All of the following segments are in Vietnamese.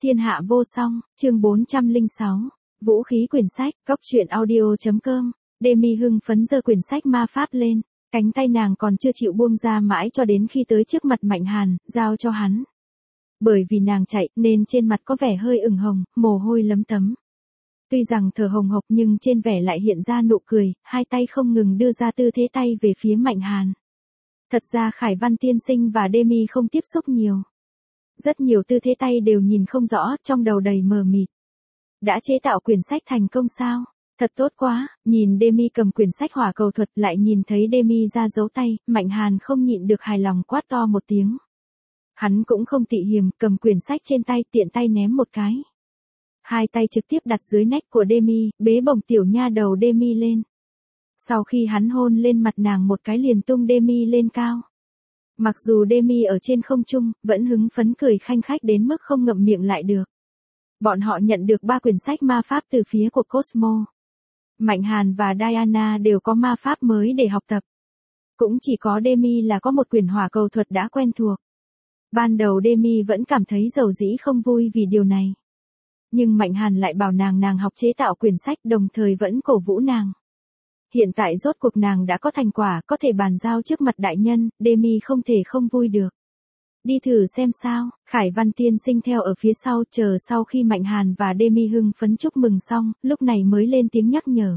Thiên hạ vô song, chương 406. Vũ khí quyển sách, Cốc truyện audio.com. Demi hưng phấn giơ quyển sách ma pháp lên, cánh tay nàng còn chưa chịu buông ra mãi cho đến khi tới trước mặt Mạnh Hàn, giao cho hắn. Bởi vì nàng chạy nên trên mặt có vẻ hơi ửng hồng, mồ hôi lấm tấm. Tuy rằng thở hồng hộc nhưng trên vẻ lại hiện ra nụ cười, hai tay không ngừng đưa ra tư thế tay về phía Mạnh Hàn. Thật ra Khải Văn tiên sinh và Demi không tiếp xúc nhiều. Rất nhiều tư thế tay đều nhìn không rõ, trong đầu đầy mờ mịt. Đã chế tạo quyển sách thành công sao? Thật tốt quá, nhìn Demi cầm quyển sách hỏa cầu thuật lại nhìn thấy Demi ra dấu tay, Mạnh Hàn không nhịn được hài lòng quát to một tiếng. Hắn cũng không tị hiềm, cầm quyển sách trên tay tiện tay ném một cái. Hai tay trực tiếp đặt dưới nách của Demi, bế bổng tiểu nha đầu Demi lên. Sau khi hắn hôn lên mặt nàng một cái liền tung Demi lên cao. Mặc dù Demi ở trên không trung, vẫn hứng phấn cười khanh khách đến mức không ngậm miệng lại được. Bọn họ nhận được 3 quyển sách ma pháp từ phía của Cosmo. Mạnh Hàn và Diana đều có ma pháp mới để học tập. Cũng chỉ có Demi là có một quyển hỏa cầu thuật đã quen thuộc. Ban đầu Demi vẫn cảm thấy dầu dĩ không vui vì điều này. Nhưng Mạnh Hàn lại bảo nàng học chế tạo quyển sách đồng thời vẫn cổ vũ nàng. Hiện tại rốt cuộc nàng đã có thành quả có thể bàn giao trước mặt đại nhân, Demi không thể không vui được. Đi thử xem sao, Khải Văn tiên sinh theo ở phía sau chờ sau khi Mạnh Hàn và Demi hưng phấn chúc mừng xong, lúc này mới lên tiếng nhắc nhở.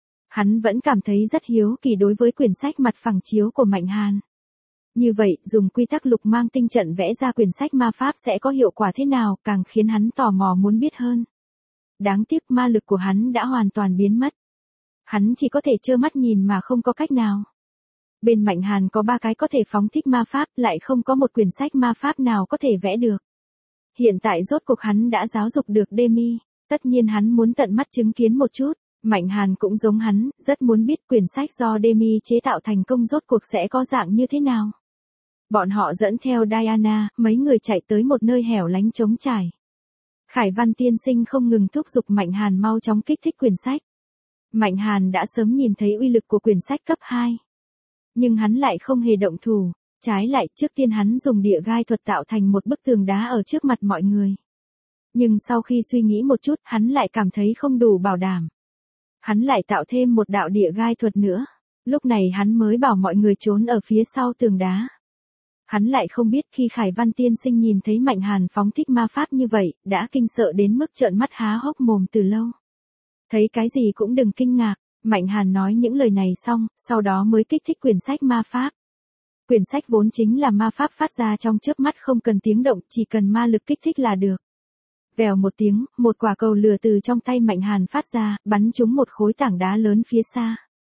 Hắn vẫn cảm thấy rất hiếu kỳ đối với quyển sách mặt phẳng chiếu của Mạnh Hàn. Như vậy, dùng quy tắc lục mang tinh trận vẽ ra quyển sách ma pháp sẽ có hiệu quả thế nào, càng khiến hắn tò mò muốn biết hơn. Đáng tiếc ma lực của hắn đã hoàn toàn biến mất. Hắn chỉ có thể trơ mắt nhìn mà không có cách nào. Bên Mạnh Hàn có 3 cái có thể phóng thích ma pháp, lại không có một quyển sách ma pháp nào có thể vẽ được. Hiện tại rốt cuộc hắn đã giáo dục được Demi, tất nhiên hắn muốn tận mắt chứng kiến một chút. Mạnh Hàn cũng giống hắn, rất muốn biết quyển sách do Demi chế tạo thành công rốt cuộc sẽ có dạng như thế nào. Bọn họ dẫn theo Diana, mấy người chạy tới một nơi hẻo lánh trống trải. Khải Văn tiên sinh không ngừng thúc giục Mạnh Hàn mau chóng kích thích quyển sách. Mạnh Hàn đã sớm nhìn thấy uy lực của quyển sách cấp 2. Nhưng hắn lại không hề động thủ, trái lại trước tiên hắn dùng địa gai thuật tạo thành một bức tường đá ở trước mặt mọi người. Nhưng sau khi suy nghĩ một chút hắn lại cảm thấy không đủ bảo đảm. Hắn lại tạo thêm một đạo địa gai thuật nữa, lúc này hắn mới bảo mọi người trốn ở phía sau tường đá. Hắn lại không biết khi Khải Văn tiên sinh nhìn thấy Mạnh Hàn phóng thích ma pháp như vậy, đã kinh sợ đến mức trợn mắt há hốc mồm từ lâu. Thấy cái gì cũng đừng kinh ngạc, Mạnh Hàn nói những lời này xong, sau đó mới kích thích quyển sách ma pháp. Quyển sách vốn chính là ma pháp phát ra trong chớp mắt không cần tiếng động, chỉ cần ma lực kích thích là được. Vèo một tiếng, một quả cầu lửa từ trong tay Mạnh Hàn phát ra, bắn trúng một khối tảng đá lớn phía xa.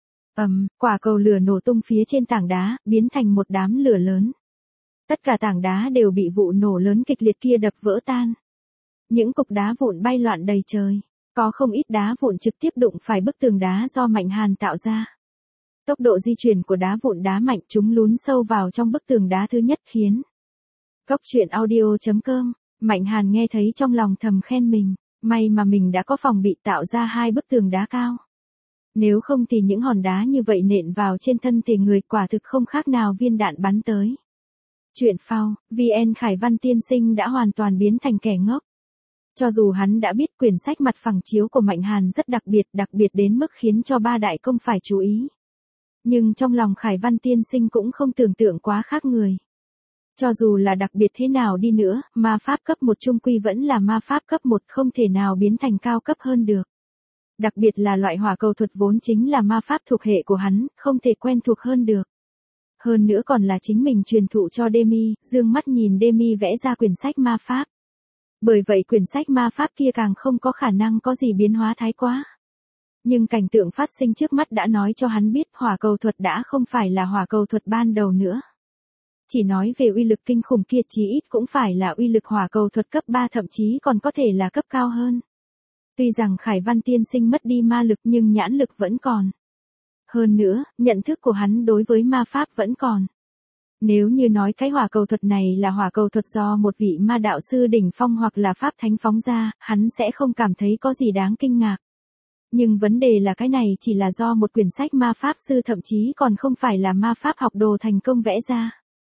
Quả cầu lửa nổ tung phía trên tảng đá, biến thành một đám lửa lớn. Tất cả tảng đá đều bị vụ nổ lớn kịch liệt kia đập vỡ tan. Những cục đá vụn bay loạn đầy trời. Có không ít đá vụn trực tiếp đụng phải bức tường đá do Mạnh Hàn tạo ra. Tốc độ di chuyển của đá vụn đá mạnh chúng lún sâu vào trong bức tường đá thứ nhất khiến. Cốc truyện audio.com, Mạnh Hàn nghe thấy trong lòng thầm khen mình, may mà mình đã có phòng bị tạo ra 2 bức tường đá cao. Nếu không thì những hòn đá như vậy nện vào trên thân thể người quả thực không khác nào viên đạn bắn tới. Chuyện phao, VN Khải Văn tiên sinh đã hoàn toàn biến thành kẻ ngốc. Cho dù hắn đã biết quyển sách mặt phẳng chiếu của Mạnh Hàn rất đặc biệt đến mức khiến cho 3 đại công phải chú ý. Nhưng trong lòng Khải Văn tiên sinh cũng không tưởng tượng quá khác người. Cho dù là đặc biệt thế nào đi nữa, ma pháp cấp 1 chung quy vẫn là ma pháp cấp 1 không thể nào biến thành cao cấp hơn được. Đặc biệt là loại hỏa cầu thuật vốn chính là ma pháp thuộc hệ của hắn, không thể quen thuộc hơn được. Hơn nữa còn là chính mình truyền thụ cho Demi, dương mắt nhìn Demi vẽ ra quyển sách ma pháp. Bởi vậy quyển sách ma pháp kia càng không có khả năng có gì biến hóa thái quá. Nhưng cảnh tượng phát sinh trước mắt đã nói cho hắn biết hỏa cầu thuật đã không phải là hỏa cầu thuật ban đầu nữa. Chỉ nói về uy lực kinh khủng kia chí ít cũng phải là uy lực hỏa cầu thuật cấp 3 thậm chí còn có thể là cấp cao hơn. Tuy rằng Khải Văn tiên sinh mất đi ma lực nhưng nhãn lực vẫn còn. Hơn nữa, nhận thức của hắn đối với ma pháp vẫn còn. Nếu như nói cái hỏa cầu thuật này là hỏa cầu thuật do một vị ma đạo sư đỉnh phong hoặc là pháp thánh phóng ra, hắn sẽ không cảm thấy có gì đáng kinh ngạc. Nhưng vấn đề là cái này chỉ là do một quyển sách ma pháp sư thậm chí còn không phải là ma pháp học đồ thành công vẽ ra.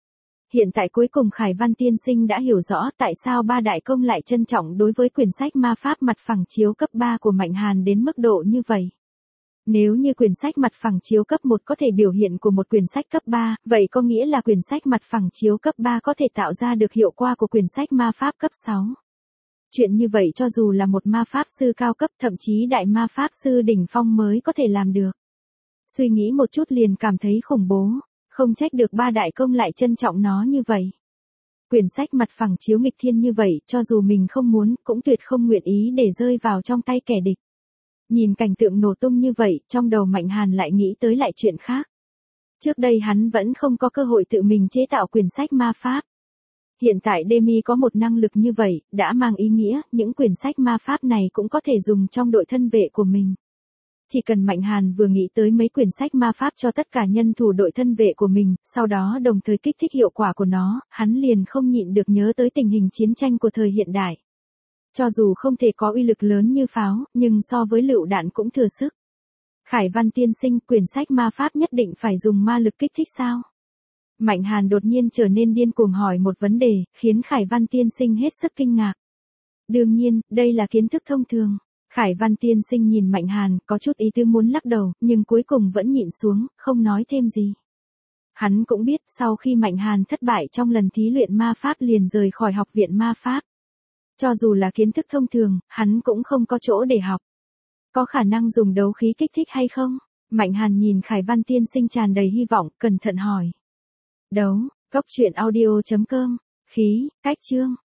Hiện tại cuối cùng Khải Văn tiên sinh đã hiểu rõ tại sao ba đại công lại trân trọng đối với quyển sách ma pháp mặt phẳng chiếu cấp 3 của Mạnh Hàn đến mức độ như vậy. Nếu như quyển sách mặt phẳng chiếu cấp 1 có thể biểu hiện của một quyển sách cấp 3, vậy có nghĩa là quyển sách mặt phẳng chiếu cấp 3 có thể tạo ra được hiệu quả của quyển sách ma pháp cấp 6. Chuyện như vậy cho dù là một ma pháp sư cao cấp, thậm chí đại ma pháp sư đỉnh phong mới có thể làm được. Suy nghĩ một chút liền cảm thấy khủng bố, không trách được ba đại công lại trân trọng nó như vậy. Quyển sách mặt phẳng chiếu nghịch thiên như vậy, cho dù mình không muốn, cũng tuyệt không nguyện ý để rơi vào trong tay kẻ địch. Nhìn cảnh tượng nổ tung như vậy, trong đầu Mạnh Hàn lại nghĩ tới lại chuyện khác. Trước đây hắn vẫn không có cơ hội tự mình chế tạo quyển sách ma pháp. Hiện tại Demi có một năng lực như vậy, đã mang ý nghĩa, những quyển sách ma pháp này cũng có thể dùng trong đội thân vệ của mình. Chỉ cần Mạnh Hàn vừa nghĩ tới mấy quyển sách ma pháp cho tất cả nhân thủ đội thân vệ của mình, sau đó đồng thời kích thích hiệu quả của nó, hắn liền không nhịn được nhớ tới tình hình chiến tranh của thời hiện đại. Cho dù không thể có uy lực lớn như pháo, nhưng so với lựu đạn cũng thừa sức. Khải Văn tiên sinh, quyển sách ma pháp nhất định phải dùng ma lực kích thích sao? Mạnh Hàn đột nhiên trở nên điên cuồng hỏi một vấn đề, khiến Khải Văn tiên sinh hết sức kinh ngạc. Đương nhiên, đây là kiến thức thông thường. Khải Văn tiên sinh nhìn Mạnh Hàn, có chút ý tứ muốn lắc đầu, nhưng cuối cùng vẫn nhịn xuống, không nói thêm gì. Hắn cũng biết, sau khi Mạnh Hàn thất bại trong lần thí luyện ma pháp liền rời khỏi học viện ma pháp. Cho dù là kiến thức thông thường, hắn cũng không có chỗ để học. Có khả năng dùng đấu khí kích thích hay không? Mạnh Hàn nhìn Khải Văn tiên sinh tràn đầy hy vọng, cẩn thận hỏi. Đấu, góc truyện audio.com, khí, cách chương.